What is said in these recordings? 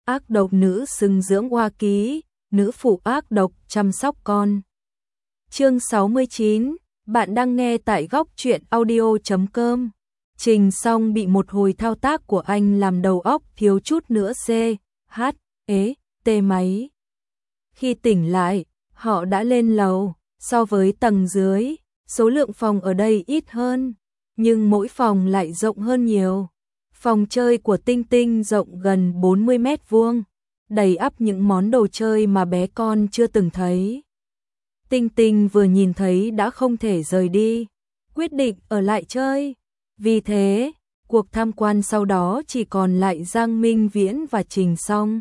ác độc nữ xưng dưỡng oa ký, nữ phụ ác độc chăm sóc con. Chương 69, bạn đang nghe tại góc truyện audio.com. Trình Song bị một hồi thao tác của anh làm đầu óc thiếu chút nữa tê máy. Khi tỉnh lại, họ đã lên lầu, so với tầng dưới, số lượng phòng ở đây ít hơn, nhưng mỗi phòng lại rộng hơn nhiều. Phòng chơi của Tinh Tinh rộng gần 40 mét vuông, đầy ắp những món đồ chơi mà bé con chưa từng thấy. Tinh Tinh vừa nhìn thấy đã không thể rời đi, quyết định ở lại chơi. Vì thế, cuộc tham quan sau đó chỉ còn lại Giang Minh Viễn và Trình Song.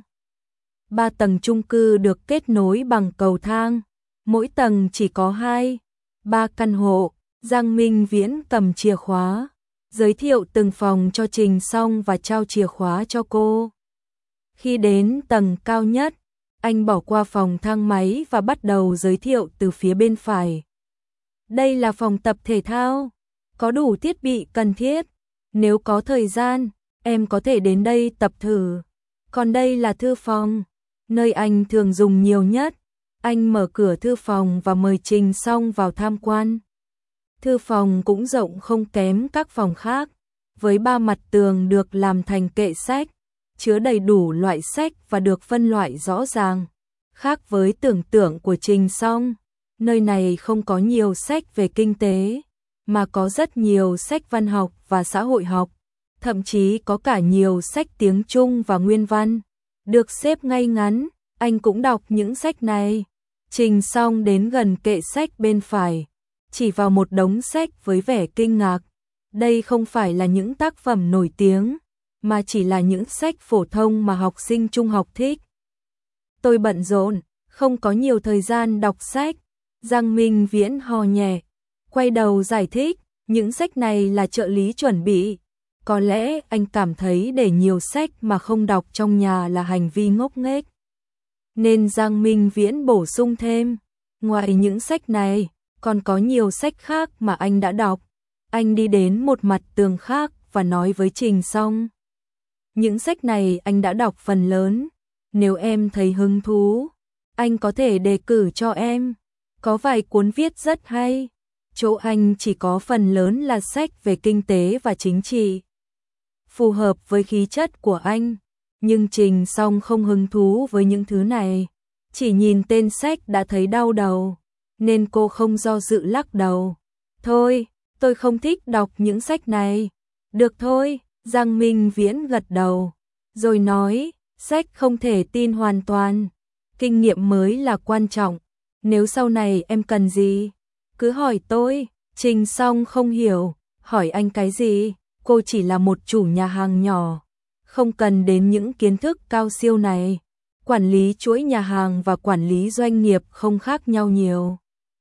3 tầng chung cư được kết nối bằng cầu thang, mỗi tầng chỉ có 2-3 căn hộ. Giang Minh Viễn cầm chìa khóa, giới thiệu từng phòng cho Trình Song và trao chìa khóa cho cô. Khi đến tầng cao nhất, anh bỏ qua phòng thang máy và bắt đầu giới thiệu từ phía bên phải. Đây là phòng tập thể thao, có đủ thiết bị cần thiết. Nếu có thời gian, em có thể đến đây tập thử. Còn đây là thư phòng, nơi anh thường dùng nhiều nhất. Anh mở cửa thư phòng và mời Trình Song vào tham quan. Thư phòng cũng rộng không kém các phòng khác, với 3 mặt tường được làm thành kệ sách, chứa đầy đủ loại sách và được phân loại rõ ràng. Khác với tưởng tượng của Trình Song, nơi này không có nhiều sách về kinh tế, mà có rất nhiều sách văn học và xã hội học, thậm chí có cả nhiều sách tiếng Trung và nguyên văn, được xếp ngay ngắn. Anh cũng đọc những sách này. Trình Song đến gần kệ sách bên phải, chỉ vào một đống sách với vẻ kinh ngạc. Đây không phải là những tác phẩm nổi tiếng, mà chỉ là những sách phổ thông mà học sinh trung học thích. Tôi bận rộn, không có nhiều thời gian đọc sách. Giang Minh Viễn ho nhẹ, quay đầu giải thích, những sách này là trợ lý chuẩn bị. Có lẽ anh cảm thấy để nhiều sách mà không đọc trong nhà là hành vi ngốc nghếch. Nên Giang Minh Viễn bổ sung thêm, ngoài những sách này, còn có nhiều sách khác mà anh đã đọc. Anh đi đến một mặt tường khác và nói với Trình Song. Những sách này anh đã đọc phần lớn. Nếu em thấy hứng thú, anh có thể đề cử cho em. Có vài cuốn viết rất hay. Chỗ anh chỉ có phần lớn là sách về kinh tế và chính trị, phù hợp với khí chất của anh. Nhưng Trình Song không hứng thú với những thứ này. Chỉ nhìn tên sách đã thấy đau đầu, nên cô không do dự lắc đầu. Thôi, tôi không thích đọc những sách này. Được thôi, Giang Minh Viễn gật đầu, rồi nói, sách không thể tin hoàn toàn. Kinh nghiệm mới là quan trọng. Nếu sau này em cần gì, cứ hỏi tôi. Trình Song không hiểu, hỏi anh cái gì? Cô chỉ là một chủ nhà hàng nhỏ, không cần đến những kiến thức cao siêu này. Quản lý chuỗi nhà hàng và quản lý doanh nghiệp không khác nhau nhiều.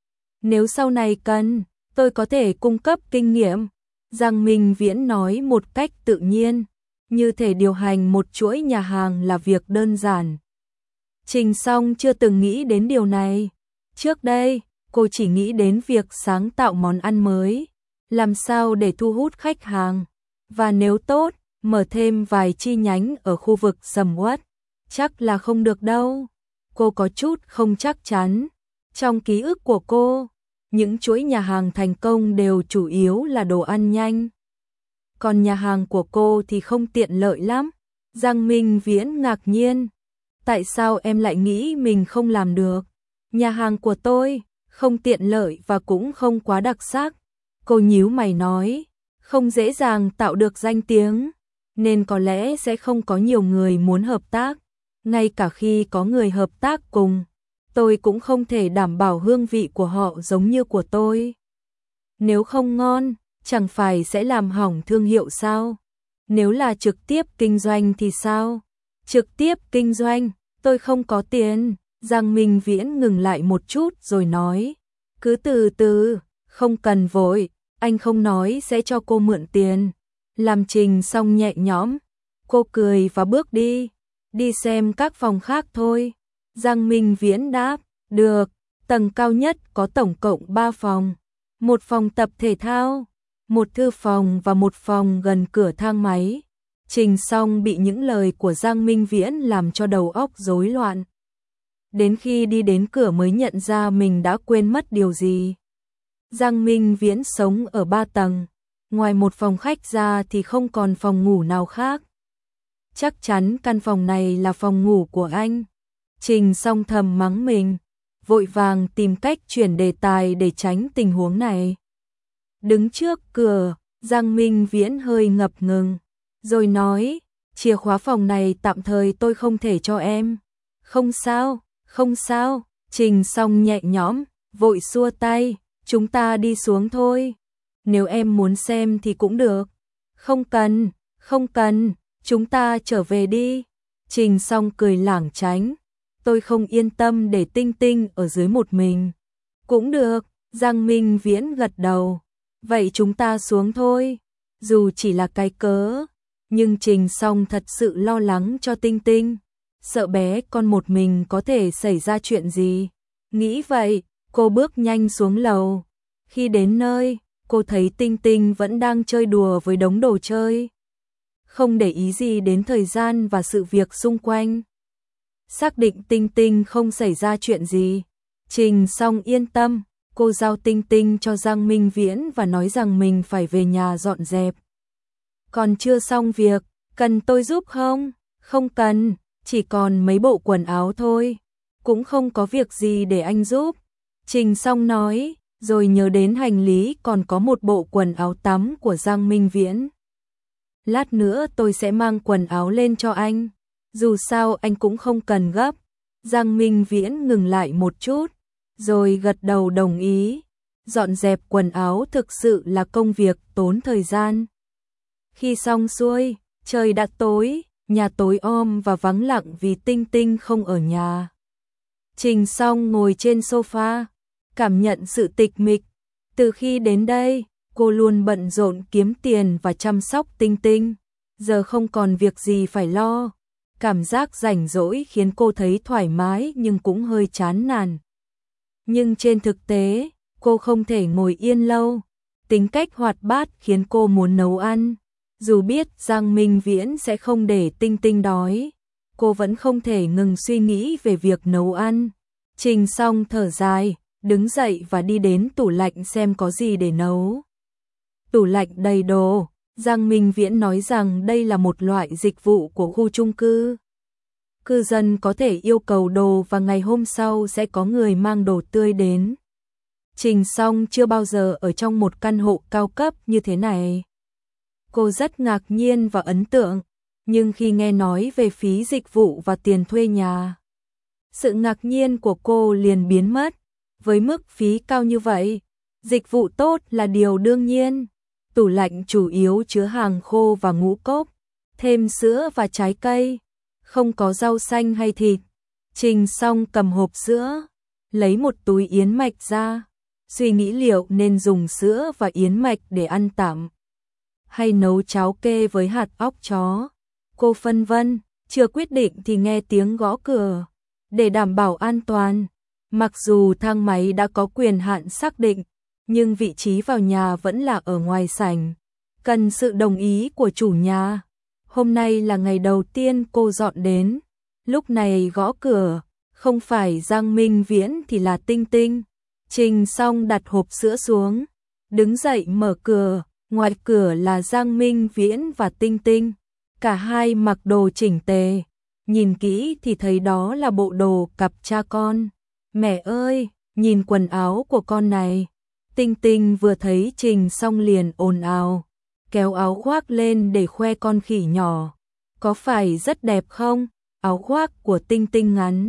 Nếu sau này cần, tôi có thể cung cấp kinh nghiệm. Giang Minh Viễn nói một cách tự nhiên, như thể điều hành một chuỗi nhà hàng là việc đơn giản. Trình Song chưa từng nghĩ đến điều này. Trước đây, cô chỉ nghĩ đến việc sáng tạo món ăn mới, làm sao để thu hút khách hàng, và nếu tốt, mở thêm vài chi nhánh ở khu vực sầm uất. Chắc là không được đâu. Cô có chút không chắc chắn. Trong ký ức của cô, những chuỗi nhà hàng thành công đều chủ yếu là đồ ăn nhanh. Còn nhà hàng của cô thì không tiện lợi lắm. Giang Minh Viễn ngạc nhiên. Tại sao em lại nghĩ mình không làm được? Nhà hàng của tôi không tiện lợi và cũng không quá đặc sắc. Cô nhíu mày nói, không dễ dàng tạo được danh tiếng, nên có lẽ sẽ không có nhiều người muốn hợp tác. Ngay cả khi có người hợp tác cùng, tôi cũng không thể đảm bảo hương vị của họ giống như của tôi. Nếu không ngon, chẳng phải sẽ làm hỏng thương hiệu sao? Nếu là trực tiếp kinh doanh thì sao? Trực tiếp kinh doanh, tôi không có tiền. Giang Minh Viễn ngừng lại một chút rồi nói, cứ từ từ, không cần vội, anh không nói sẽ cho cô mượn tiền. Làm Trình Song nhẹ nhõm, cô cười và bước đi xem các phòng khác thôi. Giang Minh Viễn đáp, được. Tầng cao nhất có tổng cộng 3 phòng, một phòng tập thể thao, một thư phòng và một phòng gần cửa thang máy. Trình Song bị những lời của Giang Minh Viễn làm cho đầu óc rối loạn. Đến khi đi đến cửa mới nhận ra mình đã quên mất điều gì. Giang Minh Viễn sống ở 3 tầng, ngoài một phòng khách ra thì không còn phòng ngủ nào khác. Chắc chắn căn phòng này là phòng ngủ của anh. Trình Song thầm mắng mình, vội vàng tìm cách chuyển đề tài để tránh tình huống này. Đứng trước cửa, Giang Minh Viễn hơi ngập ngừng, rồi nói, chìa khóa phòng này tạm thời tôi không thể cho em. Không sao, không sao, Trình Song nhẹ nhõm, vội xua tay, chúng ta đi xuống thôi. Nếu em muốn xem thì cũng được. Không cần, không cần, chúng ta trở về đi. Trình Song cười lảng tránh, tôi không yên tâm để Tinh Tinh ở dưới một mình. Cũng được, Giang Minh Viễn gật đầu. Vậy chúng ta xuống thôi. Dù chỉ là cái cớ, nhưng Trình Song thật sự lo lắng cho Tinh Tinh. Sợ bé con một mình có thể xảy ra chuyện gì. Nghĩ vậy, cô bước nhanh xuống lầu. Khi đến nơi, cô thấy Tinh Tinh vẫn đang chơi đùa với đống đồ chơi. Không để ý gì đến thời gian và sự việc xung quanh. Xác định Tinh Tinh không xảy ra chuyện gì, Trình Song yên tâm, cô giao Tinh Tinh cho Giang Minh Viễn và nói rằng mình phải về nhà dọn dẹp. Còn chưa xong việc, cần tôi giúp không? Không cần, chỉ còn mấy bộ quần áo thôi. Cũng không có việc gì để anh giúp. Trình Song nói, rồi nhớ đến hành lý còn có một bộ quần áo tắm của Giang Minh Viễn. Lát nữa tôi sẽ mang quần áo lên cho anh. Dù sao anh cũng không cần gấp. Giang Minh Viễn ngừng lại một chút, rồi gật đầu đồng ý. Dọn dẹp quần áo thực sự là công việc tốn thời gian. Khi xong xuôi, trời đã tối, nhà tối om và vắng lặng vì Tinh Tinh không ở nhà. Trình Song ngồi trên sofa, cảm nhận sự tịch mịch. Từ khi đến đây, cô luôn bận rộn kiếm tiền và chăm sóc Tinh Tinh. Giờ không còn việc gì phải lo. Cảm giác rảnh rỗi khiến cô thấy thoải mái nhưng cũng hơi chán nản. Nhưng trên thực tế, cô không thể ngồi yên lâu. Tính cách hoạt bát khiến cô muốn nấu ăn. Dù biết Giang Minh Viễn sẽ không để Tinh Tinh đói, cô vẫn không thể ngừng suy nghĩ về việc nấu ăn. Trình Song thở dài, đứng dậy và đi đến tủ lạnh xem có gì để nấu. Tủ lạnh đầy đồ. Giang Minh Viễn nói rằng đây là một loại dịch vụ của khu chung cư. Cư dân có thể yêu cầu đồ và ngày hôm sau sẽ có người mang đồ tươi đến. Trình Song chưa bao giờ ở trong một căn hộ cao cấp như thế này. Cô rất ngạc nhiên và ấn tượng, nhưng khi nghe nói về phí dịch vụ và tiền thuê nhà, sự ngạc nhiên của cô liền biến mất. Với mức phí cao như vậy, dịch vụ tốt là điều đương nhiên. Tủ lạnh chủ yếu chứa hàng khô và ngũ cốc, thêm sữa và trái cây, không có rau xanh hay thịt. Trình Song cầm hộp sữa, lấy một túi yến mạch ra, suy nghĩ liệu nên dùng sữa và yến mạch để ăn tạm, hay nấu cháo kê với hạt óc chó. Cô phân vân, chưa quyết định thì nghe tiếng gõ cửa. Để đảm bảo an toàn, mặc dù thang máy đã có quyền hạn xác định, nhưng vị trí vào nhà vẫn là ở ngoài sảnh, cần sự đồng ý của chủ nhà. Hôm nay là ngày đầu tiên cô dọn đến, lúc này gõ cửa, không phải Giang Minh Viễn thì là Tinh Tinh. Trình Song đặt hộp sữa xuống, đứng dậy mở cửa, ngoài cửa là Giang Minh Viễn và Tinh Tinh. Cả hai mặc đồ chỉnh tề, nhìn kỹ thì thấy đó là bộ đồ cặp cha con. Mẹ ơi, nhìn quần áo của con này. Tinh Tinh vừa thấy Trình Song liền ồn ào, kéo áo khoác lên để khoe con khỉ nhỏ. Có phải rất đẹp không? Áo khoác của Tinh Tinh ngắn,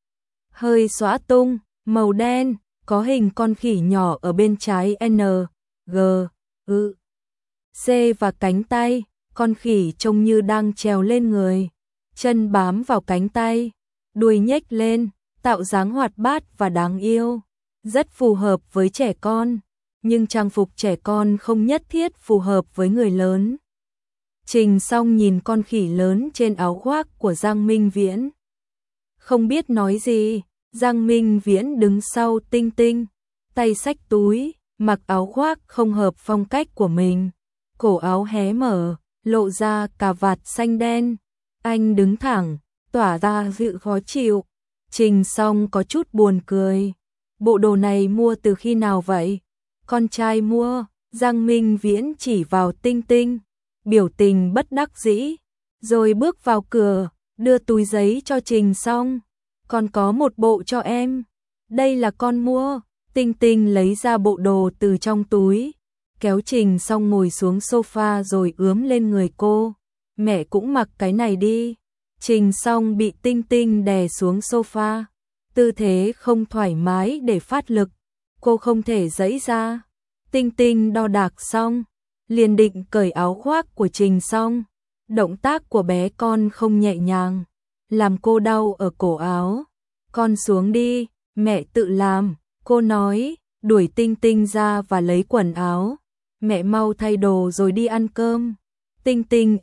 hơi xõa tung, màu đen, có hình con khỉ nhỏ ở bên trái N, G, U, C và cánh tay. Con khỉ trông như đang trèo lên người, chân bám vào cánh tay, đuôi nhếch lên, tạo dáng hoạt bát và đáng yêu. Rất phù hợp với trẻ con, nhưng trang phục trẻ con không nhất thiết phù hợp với người lớn. Trình Song nhìn con khỉ lớn trên áo khoác của Giang Minh Viễn, không biết nói gì. Giang Minh Viễn đứng sau Tinh Tinh, tay xách túi, mặc áo khoác không hợp phong cách của mình, cổ áo hé mở, lộ ra cà vạt xanh đen. Anh đứng thẳng, tỏa ra sự khó chịu. Trình Song có chút buồn cười. Bộ đồ này mua từ khi nào vậy? Con trai mua. Giang Minh Viễn chỉ vào Tinh Tinh, biểu tình bất đắc dĩ, rồi bước vào cửa, đưa túi giấy cho Trình Song. Còn có một bộ cho em. Đây là con mua. Tinh Tinh lấy ra bộ đồ từ trong túi, kéo Trình Song ngồi xuống sofa rồi ướm lên người cô. Mẹ cũng mặc cái này đi. Trình Song bị Tinh Tinh đè xuống sofa, tư thế không thoải mái để phát lực, cô không thể giãy ra. Tinh Tinh đo đạc xong, liền định cởi áo khoác của Trình Song. Động tác của bé con không nhẹ nhàng, làm cô đau ở cổ áo. Con xuống đi, mẹ tự làm, cô nói, đuổi Tinh Tinh ra và lấy quần áo. Mẹ mau thay đồ rồi đi ăn cơm. Tinh Tinh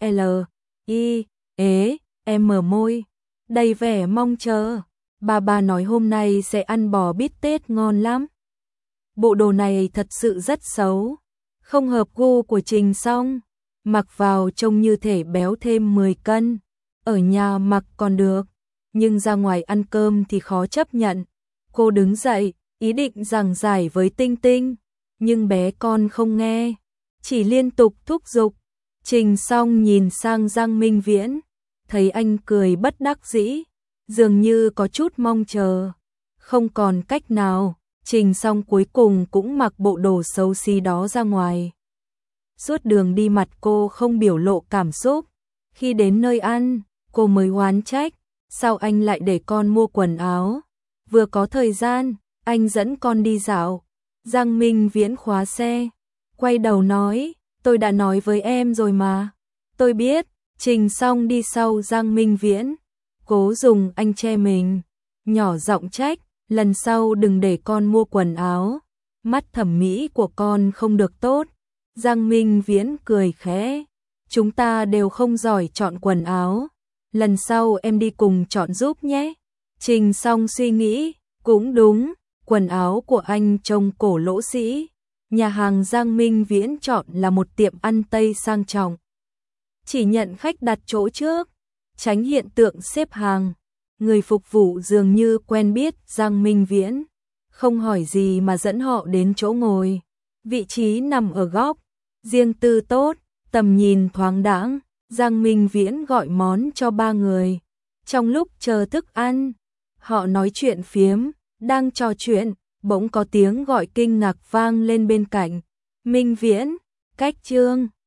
mở môi, đầy vẻ mong chờ. Bà nói hôm nay sẽ ăn bò bít tết ngon lắm. Bộ đồ này thật sự rất xấu, không hợp gu của Trình Song, mặc vào trông như thể béo thêm 10 cân. Ở nhà mặc còn được, nhưng ra ngoài ăn cơm thì khó chấp nhận. Cô đứng dậy, ý định giảng giải với Tinh Tinh, nhưng bé con không nghe, chỉ liên tục thúc giục. Trình Song nhìn sang Giang Minh Viễn, thấy anh cười bất đắc dĩ, dường như có chút mong chờ. Không còn cách nào, Trình Song cuối cùng cũng mặc bộ đồ xấu xí đó ra ngoài. Suốt đường đi mặt cô không biểu lộ cảm xúc. Khi đến nơi ăn, cô mới oán trách, sao anh lại để con mua quần áo? Vừa có thời gian, anh dẫn con đi dạo. Giang Minh Viễn khóa xe, quay đầu nói, tôi đã nói với em rồi mà. Tôi biết. Trình Song đi sau Giang Minh Viễn, cố dùng anh che mình, nhỏ giọng trách, lần sau đừng để con mua quần áo, mắt thẩm mỹ của con không được tốt. Giang Minh Viễn cười khẽ, chúng ta đều không giỏi chọn quần áo, lần sau em đi cùng chọn giúp nhé. Trình Song suy nghĩ, cũng đúng, quần áo của anh trông cổ lỗ sĩ. Nhà hàng Giang Minh Viễn chọn là một tiệm ăn Tây sang trọng, chỉ nhận khách đặt chỗ trước, tránh hiện tượng xếp hàng. Người phục vụ dường như quen biết Giang Minh Viễn, không hỏi gì mà dẫn họ đến chỗ ngồi. Vị trí nằm ở góc, riêng tư tốt, tầm nhìn thoáng đãng. Giang Minh Viễn gọi món cho 3 người. Trong lúc chờ thức ăn, họ nói chuyện phiếm, đang trò chuyện, bỗng có tiếng gọi kinh ngạc vang lên bên cạnh. Minh Viễn, cách Trương.